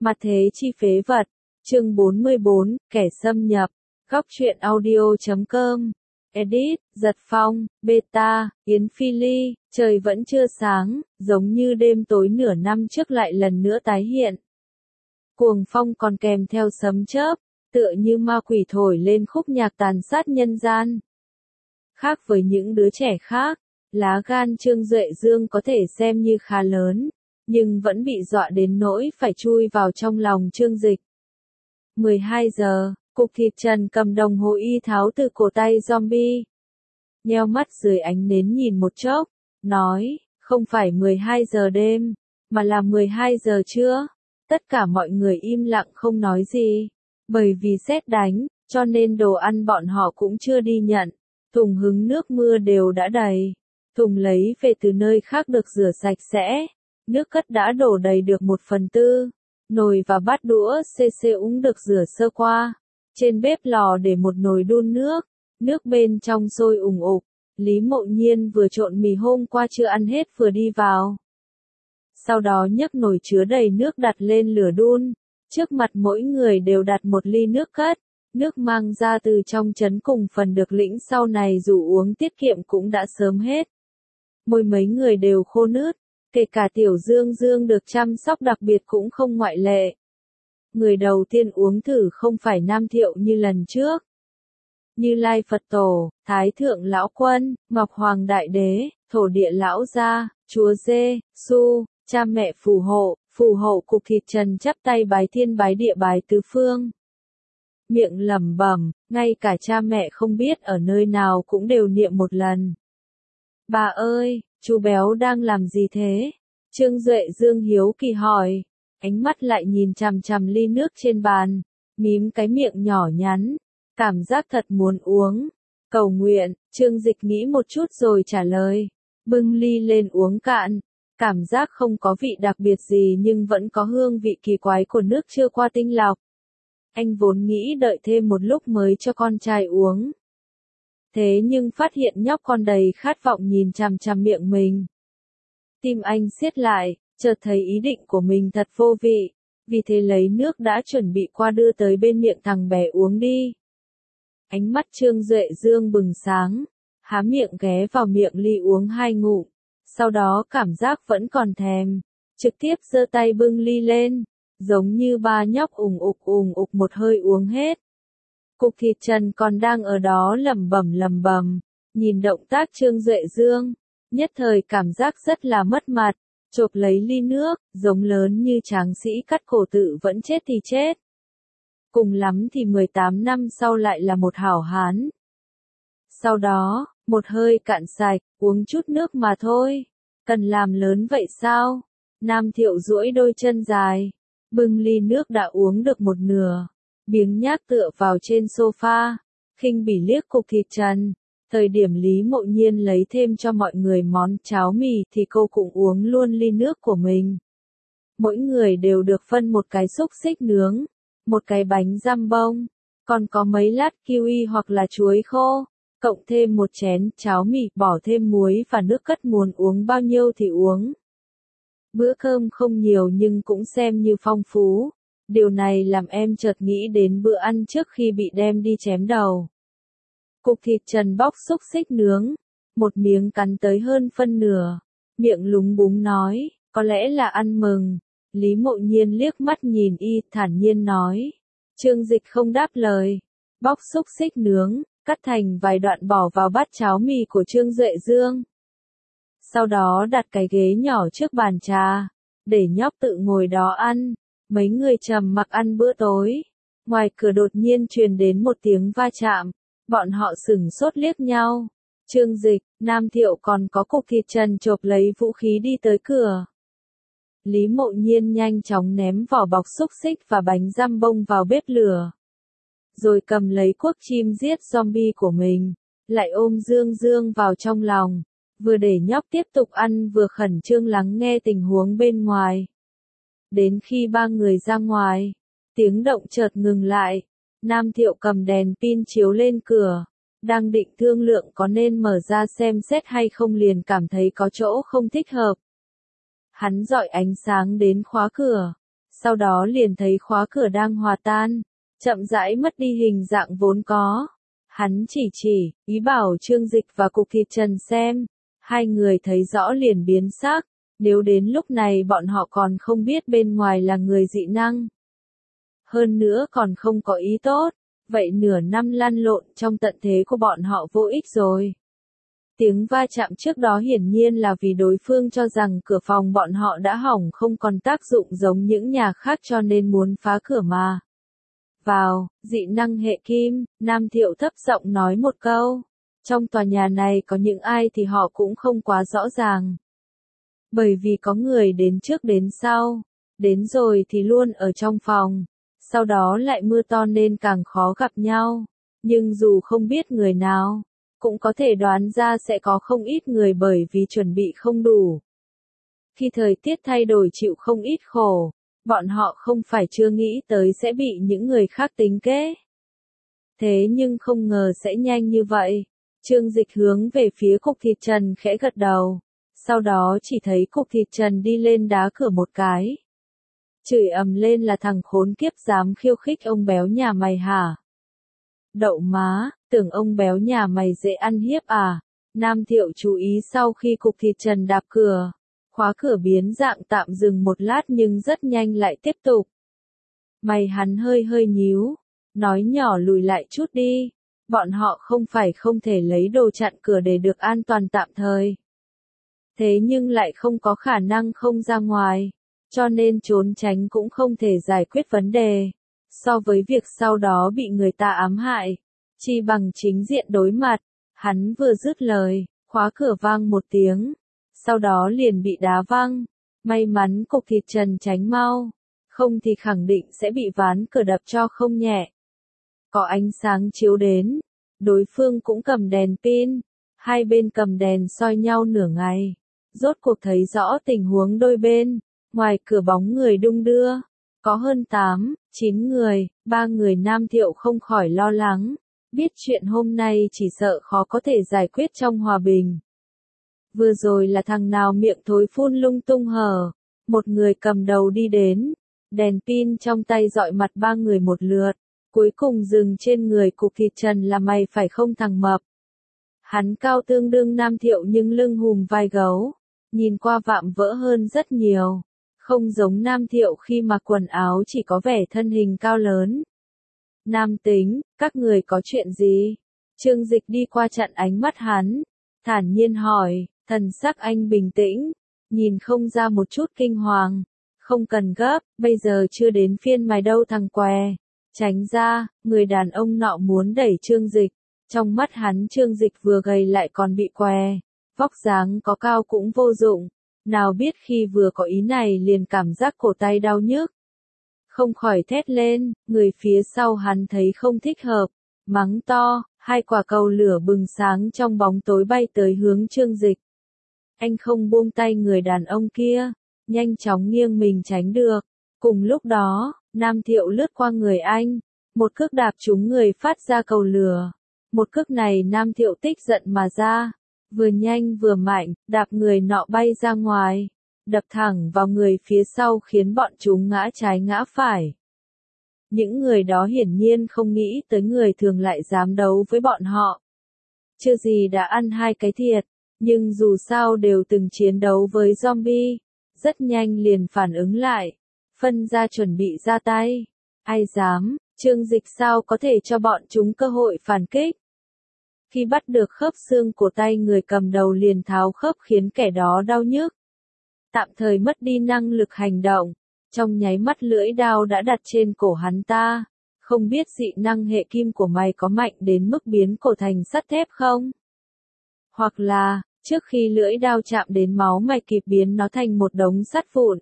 Mặt thế chi phế vật. Chương 44, kẻ xâm nhập. Góc truyện audio.com. Edit, Giật Phong, Beta, Yến Phi Ly. Trời vẫn chưa sáng, giống như đêm tối nửa năm trước lại lần nữa tái hiện. Cuồng phong còn kèm theo sấm chớp, tựa như ma quỷ thổi lên khúc nhạc tàn sát nhân gian. Khác với những đứa trẻ khác, lá gan Trương Duệ Dương có thể xem như khá lớn, nhưng vẫn bị dọa đến nỗi phải chui vào trong lòng Trương Dịch. 12 giờ, Cục Thịt Trần cầm đồng hồ y tháo từ cổ tay zombie. Nheo mắt dưới ánh nến nhìn một chốc, nói, không phải 12 giờ đêm, mà là 12 giờ trưa. Tất cả mọi người im lặng không nói gì, bởi vì sét đánh, cho nên đồ ăn bọn họ cũng chưa đi nhận. Thùng hứng nước mưa đều đã đầy, thùng lấy về từ nơi khác được rửa sạch sẽ, nước cất đã đổ đầy được 1/4, nồi và bát đũa cũng được rửa sơ qua. Trên bếp lò để một nồi đun nước, nước bên trong sôi ủng ục. Lý Mộ Nhiên vừa trộn mì hôm qua chưa ăn hết vừa đi vào. Sau đó nhấc nồi chứa đầy nước đặt lên lửa đun, trước mặt mỗi người đều đặt một ly nước cất. Nước mang ra từ trong trấn cùng phần được lĩnh sau này dù uống tiết kiệm cũng đã sớm hết. Môi mấy người đều khô nướt, kể cả Tiểu Dương Dương được chăm sóc đặc biệt cũng không ngoại lệ. Người đầu tiên uống thử không phải Nam Thiệu như lần trước. Như Lai Phật Tổ, Thái Thượng Lão Quân, Ngọc Hoàng Đại Đế, Thổ Địa Lão Gia, Chúa Dê, Su, cha mẹ phù hộ Cục Thịt Trần chắp tay bái thiên bái địa bái tứ phương. Miệng lẩm bẩm, ngay cả cha mẹ không biết ở nơi nào cũng đều niệm một lần. Bà ơi, chú béo đang làm gì thế? Trương Duệ Dương hiếu kỳ hỏi, ánh mắt lại nhìn chằm chằm ly nước trên bàn, mím cái miệng nhỏ nhắn, cảm giác thật muốn uống. Cầu nguyện, Trương Dịch nghĩ một chút rồi trả lời, bưng ly lên uống cạn, cảm giác không có vị đặc biệt gì nhưng vẫn có hương vị kỳ quái của nước chưa qua tinh lọc. Anh vốn nghĩ đợi thêm một lúc mới cho con trai uống. Thế nhưng phát hiện nhóc con đầy khát vọng nhìn chằm chằm miệng mình. Tim anh siết lại, chợt thấy ý định của mình thật vô vị, vì thế lấy nước đã chuẩn bị qua đưa tới bên miệng thằng bé uống đi. Ánh mắt Trương Duệ Dương bừng sáng, há miệng ghé vào miệng ly uống 2 ngụm, sau đó cảm giác vẫn còn thèm, trực tiếp giơ tay bưng ly lên. Giống như ba nhóc ủng ục một hơi uống hết. Cục Thịt Trần còn đang ở đó lẩm bẩm, nhìn động tác Trương Duệ Dương, nhất thời cảm giác rất là mất mặt, chộp lấy ly nước, giống lớn như tráng sĩ cắt cổ tự vẫn chết thì chết. Cùng lắm thì 18 năm sau lại là một hảo hán. Sau đó, một hơi cạn sạch, uống chút nước mà thôi, cần làm lớn vậy sao? Nam Thiệu duỗi đôi chân dài, bưng ly nước đã uống được một nửa, biếng nhác tựa vào trên sofa, khinh bỉ liếc Cục Thịt Trần. Thời điểm Lý Mộ Nhiên lấy thêm cho mọi người món cháo mì thì cô cũng uống luôn ly nước của mình. Mỗi người đều được phân một cái xúc xích nướng, một cái bánh răm bông, còn có mấy lát kiwi hoặc là chuối khô, cộng thêm một chén cháo mì, bỏ thêm muối và nước cất, muốn uống bao nhiêu thì uống. Bữa cơm không nhiều nhưng cũng xem như phong phú. Điều này làm em chợt nghĩ đến bữa ăn trước khi bị đem đi chém đầu. Cục Thịt Trần bóc xúc xích nướng, một miếng cắn tới hơn phân nửa, miệng lúng búng nói, có lẽ là ăn mừng. Lý Mộ Nhiên liếc mắt nhìn y, thản nhiên nói. Trương Dịch không đáp lời, bóc xúc xích nướng, cắt thành vài đoạn bỏ vào bát cháo mì của Trương Duệ Dương. Sau đó đặt cái ghế nhỏ trước bàn trà, để nhóc tự ngồi đó ăn. Mấy người trầm mặc ăn bữa tối. Ngoài cửa đột nhiên truyền đến một tiếng va chạm, bọn họ sửng sốt liếc nhau. Trương Dịch, Nam Thiệu còn có Cục Thịt Trần chộp lấy vũ khí đi tới cửa. Lý Mộ Nhiên nhanh chóng ném vỏ bọc xúc xích và bánh răm bông vào bếp lửa. Rồi cầm lấy cuốc chim giết zombie của mình, lại ôm Dương Dương vào trong lòng. Vừa để nhóc tiếp tục ăn vừa khẩn trương lắng nghe tình huống bên ngoài. Đến khi ba người ra ngoài, tiếng động chợt ngừng lại. Nam Thiệu cầm đèn pin chiếu lên cửa, đang định thương lượng có nên mở ra xem xét hay không liền cảm thấy có chỗ không thích hợp. Hắn dọi ánh sáng đến khóa cửa, sau đó liền thấy khóa cửa đang hòa tan, chậm rãi mất đi hình dạng vốn có. Hắn chỉ, ý bảo Trương Dịch và Cục Thịt Trần xem, hai người thấy rõ liền biến sắc, nếu đến lúc này bọn họ còn không biết bên ngoài là người dị năng. Hơn nữa còn không có ý tốt, vậy nửa năm lăn lộn trong tận thế của bọn họ vô ích rồi. Tiếng va chạm trước đó hiển nhiên là vì đối phương cho rằng cửa phòng bọn họ đã hỏng không còn tác dụng giống những nhà khác cho nên muốn phá cửa mà. Vào, dị năng hệ kim, Nam Thiệu thấp giọng nói một câu. Trong tòa nhà này có những ai thì họ cũng không quá rõ ràng. Bởi vì có người đến trước đến sau, đến rồi thì luôn ở trong phòng, sau đó lại mưa to nên càng khó gặp nhau. Nhưng dù không biết người nào, cũng có thể đoán ra sẽ có không ít người bởi vì chuẩn bị không đủ. Khi thời tiết thay đổi chịu không ít khổ, bọn họ không phải chưa nghĩ tới sẽ bị những người khác tính kế. Thế nhưng không ngờ sẽ nhanh như vậy. Trương Dịch hướng về phía Cục Thịt Trần khẽ gật đầu. Sau đó chỉ thấy Cục Thịt Trần đi lên đá cửa một cái. Chửi ầm lên là thằng khốn kiếp dám khiêu khích ông béo nhà mày hả? Đậu má, tưởng ông béo nhà mày dễ ăn hiếp à? Nam Thiệu chú ý sau khi Cục Thịt Trần đạp cửa. Khóa cửa biến dạng tạm dừng một lát nhưng rất nhanh lại tiếp tục. Mày hắn hơi nhíu, nói nhỏ lùi lại chút đi. Bọn họ không phải không thể lấy đồ chặn cửa để được an toàn tạm thời. Thế nhưng lại không có khả năng không ra ngoài, cho nên trốn tránh cũng không thể giải quyết vấn đề. So với việc sau đó bị người ta ám hại, chi bằng chính diện đối mặt. Hắn vừa dứt lời, khóa cửa vang một tiếng, sau đó liền bị đá văng. May mắn Cục Thịt Trần tránh mau, không thì khẳng định sẽ bị ván cửa đập cho không nhẹ. Có ánh sáng chiếu đến, đối phương cũng cầm đèn pin, hai bên cầm đèn soi nhau nửa ngày. Rốt cuộc thấy rõ tình huống đôi bên, ngoài cửa bóng người đung đưa, có hơn 8, 9 người, 3 người. Nam Thiệu không khỏi lo lắng, biết chuyện hôm nay chỉ sợ khó có thể giải quyết trong hòa bình. Vừa rồi là thằng nào miệng thối phun lung tung hở, một người cầm đầu đi đến, đèn pin trong tay dọi mặt 3 người một lượt, cuối cùng dừng trên người Cục Thịt Trần là mày phải không thằng mập. Hắn cao tương đương Nam Thiệu nhưng lưng hùm vai gấu, nhìn qua vạm vỡ hơn rất nhiều, không giống Nam Thiệu khi mặc quần áo chỉ có vẻ thân hình cao lớn. Nam tính, các người có chuyện gì? Trương Dịch đi qua chặn ánh mắt hắn, thản nhiên hỏi, thần sắc anh bình tĩnh, nhìn không ra một chút kinh hoàng. Không cần gấp, bây giờ chưa đến phiên mày đâu thằng què. Tránh ra, người đàn ông nọ muốn đẩy Trương Dịch. Trong mắt hắn Trương Dịch vừa gầy lại còn bị què. Vóc dáng có cao cũng vô dụng. Nào biết khi vừa có ý này liền cảm giác cổ tay đau nhức. Không khỏi thét lên, người phía sau hắn thấy không thích hợp. Mắng to, hai quả cầu lửa bừng sáng trong bóng tối bay tới hướng Trương Dịch. Anh không buông tay người đàn ông kia, nhanh chóng nghiêng mình tránh được. Cùng lúc đó, Nam Thiệu lướt qua người anh, một cước đạp trúng người phát ra cầu lửa. Một cước này Nam Thiệu tích giận mà ra, vừa nhanh vừa mạnh, đạp người nọ bay ra ngoài, đập thẳng vào người phía sau khiến bọn chúng ngã trái ngã phải. Những người đó hiển nhiên không nghĩ tới người thường lại dám đấu với bọn họ. Chưa gì đã ăn hai cái thiệt, nhưng dù sao đều từng chiến đấu với zombie, rất nhanh liền phản ứng lại, phân ra chuẩn bị ra tay. Ai dám, Trương Dịch sao có thể cho bọn chúng cơ hội phản kích. Khi bắt được khớp xương của tay người cầm đầu liền tháo khớp khiến kẻ đó đau nhức. Tạm thời mất đi năng lực hành động, trong nháy mắt lưỡi đao đã đặt trên cổ hắn ta. Không biết dị năng hệ kim của mày có mạnh đến mức biến cổ thành sắt thép không? Hoặc là, trước khi lưỡi đao chạm đến máu mày kịp biến nó thành một đống sắt vụn.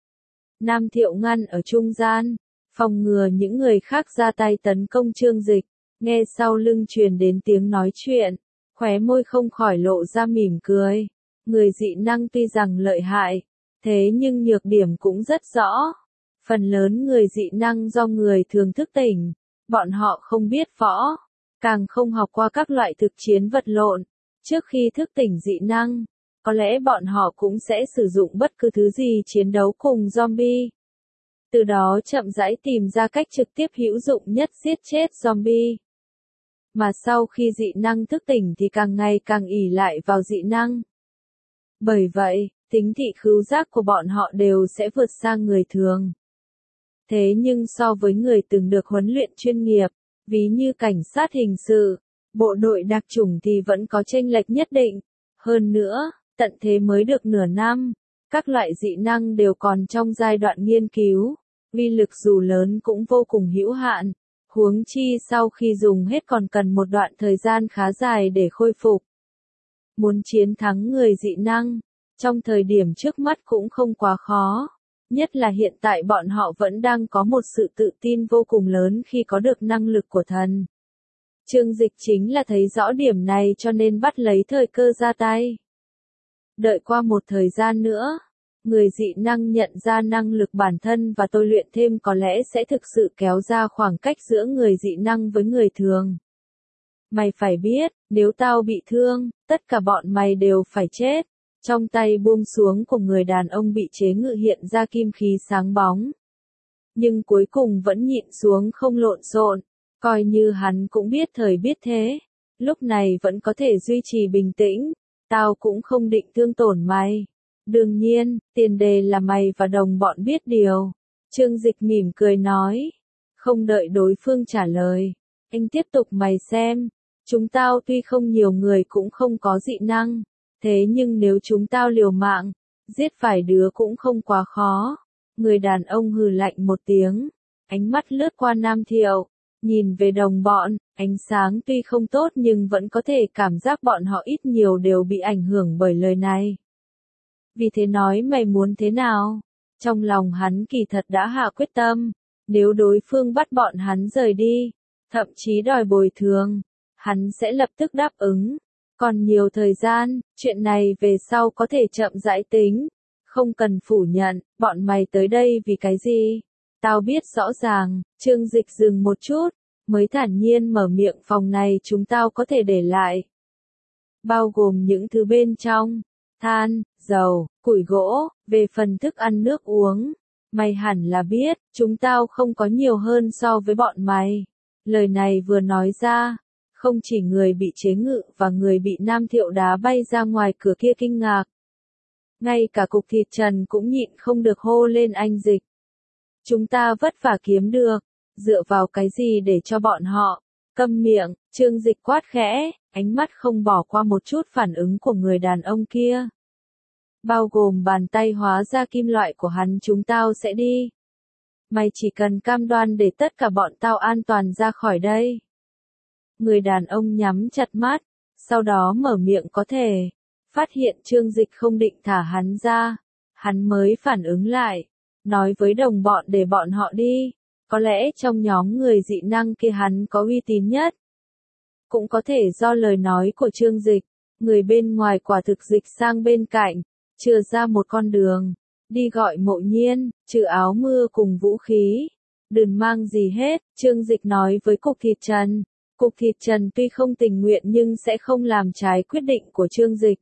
Nam Thiệu ngăn ở trung gian, phòng ngừa những người khác ra tay tấn công Trương Dịch. Nghe sau lưng truyền đến tiếng nói chuyện, khóe môi không khỏi lộ ra mỉm cười. Người dị năng tuy rằng lợi hại, thế nhưng nhược điểm cũng rất rõ. Phần lớn người dị năng do người thường thức tỉnh, bọn họ không biết võ, càng không học qua các loại thực chiến vật lộn. Trước khi thức tỉnh dị năng, có lẽ bọn họ cũng sẽ sử dụng bất cứ thứ gì chiến đấu cùng zombie. từ đó chậm rãi tìm ra cách trực tiếp hữu dụng nhất giết chết zombie. Mà sau khi dị năng thức tỉnh thì càng ngày càng ỷ lại vào dị năng. Bởi vậy, tính thị khứu giác của bọn họ đều sẽ vượt sang người thường. Thế nhưng so với người từng được huấn luyện chuyên nghiệp, ví như cảnh sát hình sự, bộ đội đặc chủng thì vẫn có chênh lệch nhất định. Hơn nữa, tận thế mới được nửa năm, các loại dị năng đều còn trong giai đoạn nghiên cứu, uy lực dù lớn cũng vô cùng hữu hạn, huống chi sau khi dùng hết còn cần một đoạn thời gian khá dài để khôi phục. Muốn chiến thắng người dị năng, trong thời điểm trước mắt cũng không quá khó, nhất là hiện tại bọn họ vẫn đang có một sự tự tin vô cùng lớn khi có được năng lực của thần. Chương Dịch chính là thấy rõ điểm này cho nên bắt lấy thời cơ ra tay. Đợi qua một thời gian nữa, người dị năng nhận ra năng lực bản thân và tôi luyện thêm có lẽ sẽ thực sự kéo ra khoảng cách giữa người dị năng với người thường. Mày phải biết, nếu tao bị thương, tất cả bọn mày đều phải chết. Trong tay buông xuống của người đàn ông bị chế ngự hiện ra kim khí sáng bóng. Nhưng cuối cùng vẫn nhịn xuống không lộn xộn, coi như hắn cũng biết thời biết thế. Lúc này vẫn có thể duy trì bình tĩnh, tao cũng không định thương tổn mày. Đương nhiên, tiền đề là mày và đồng bọn biết điều. Chương Dịch mỉm cười nói. Không đợi đối phương trả lời, anh tiếp tục mày xem. Chúng tao tuy không nhiều người cũng không có dị năng. Thế nhưng nếu chúng tao liều mạng, giết vài đứa cũng không quá khó. Người đàn ông hừ lạnh một tiếng, ánh mắt lướt qua Nam Thiệu, nhìn về đồng bọn, ánh sáng tuy không tốt nhưng vẫn có thể cảm giác bọn họ ít nhiều đều bị ảnh hưởng bởi lời này. Vì thế nói mày muốn thế nào? Trong lòng hắn kỳ thật đã hạ quyết tâm, nếu đối phương bắt bọn hắn rời đi, thậm chí đòi bồi thường, hắn sẽ lập tức đáp ứng. Còn nhiều thời gian, chuyện này về sau có thể chậm rãi tính. Không cần phủ nhận, bọn mày tới đây vì cái gì? Tao biết rõ ràng. Chương Dịch dừng một chút, mới thản nhiên mở miệng, phòng này chúng tao có thể để lại. Bao gồm những thứ bên trong, than, dầu, củi gỗ, về phần thức ăn nước uống. Mày hẳn là biết, chúng tao không có nhiều hơn so với bọn mày. Lời này vừa nói ra, không chỉ người bị chế ngự và người bị Nam Thiệu đá bay ra ngoài cửa kia kinh ngạc. Ngay cả Cục Thịt Trần cũng nhịn không được hô lên anh Dịch. Chúng ta vất vả kiếm được, dựa vào cái gì để cho bọn họ? Câm miệng, Chương Dịch quát khẽ, ánh mắt không bỏ qua một chút phản ứng của người đàn ông kia. Bao gồm bàn tay hóa ra kim loại của hắn, chúng tao sẽ đi. Mày chỉ cần cam đoan để tất cả bọn tao an toàn ra khỏi đây. Người đàn ông nhắm chặt mắt, sau đó mở miệng có thể. Phát hiện Chương Dịch không định thả hắn ra, hắn mới phản ứng lại, nói với đồng bọn để bọn họ đi. Có lẽ trong nhóm người dị năng kia hắn có uy tín nhất. Cũng có thể do lời nói của Chương Dịch, người bên ngoài quả thực dịch sang bên cạnh, chừa ra một con đường, đi gọi Mộ Nhiên, trừ áo mưa cùng vũ khí. Đừng mang gì hết, Chương Dịch nói với Cục Thịt Trần. Cục Thịt Trần tuy không tình nguyện nhưng sẽ không làm trái quyết định của Chương Dịch.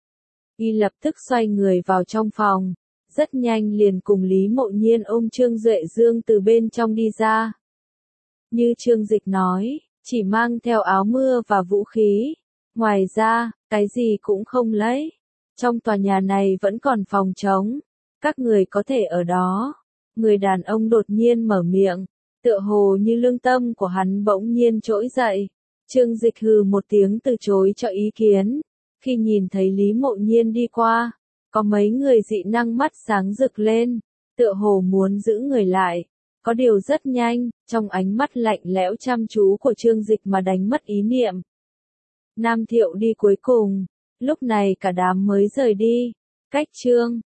Y lập tức xoay người vào trong phòng, rất nhanh liền cùng Lý Mộ Nhiên ôm Trương Duệ Dương từ bên trong đi ra. Như Chương Dịch nói, chỉ mang theo áo mưa và vũ khí, ngoài ra, cái gì cũng không lấy. Trong tòa nhà này vẫn còn phòng trống, các người có thể ở đó. Người đàn ông đột nhiên mở miệng, tựa hồ như lương tâm của hắn bỗng nhiên trỗi dậy. Chương Dịch hừ một tiếng từ chối cho ý kiến. Khi nhìn thấy Lý Mộ Nhiên đi qua, có mấy người dị năng mắt sáng rực lên, tựa hồ muốn giữ người lại. Có điều rất nhanh, trong ánh mắt lạnh lẽo chăm chú của Chương Dịch mà đánh mất ý niệm. Nam Thiệu đi cuối cùng, lúc này cả đám mới rời đi. Cách Chương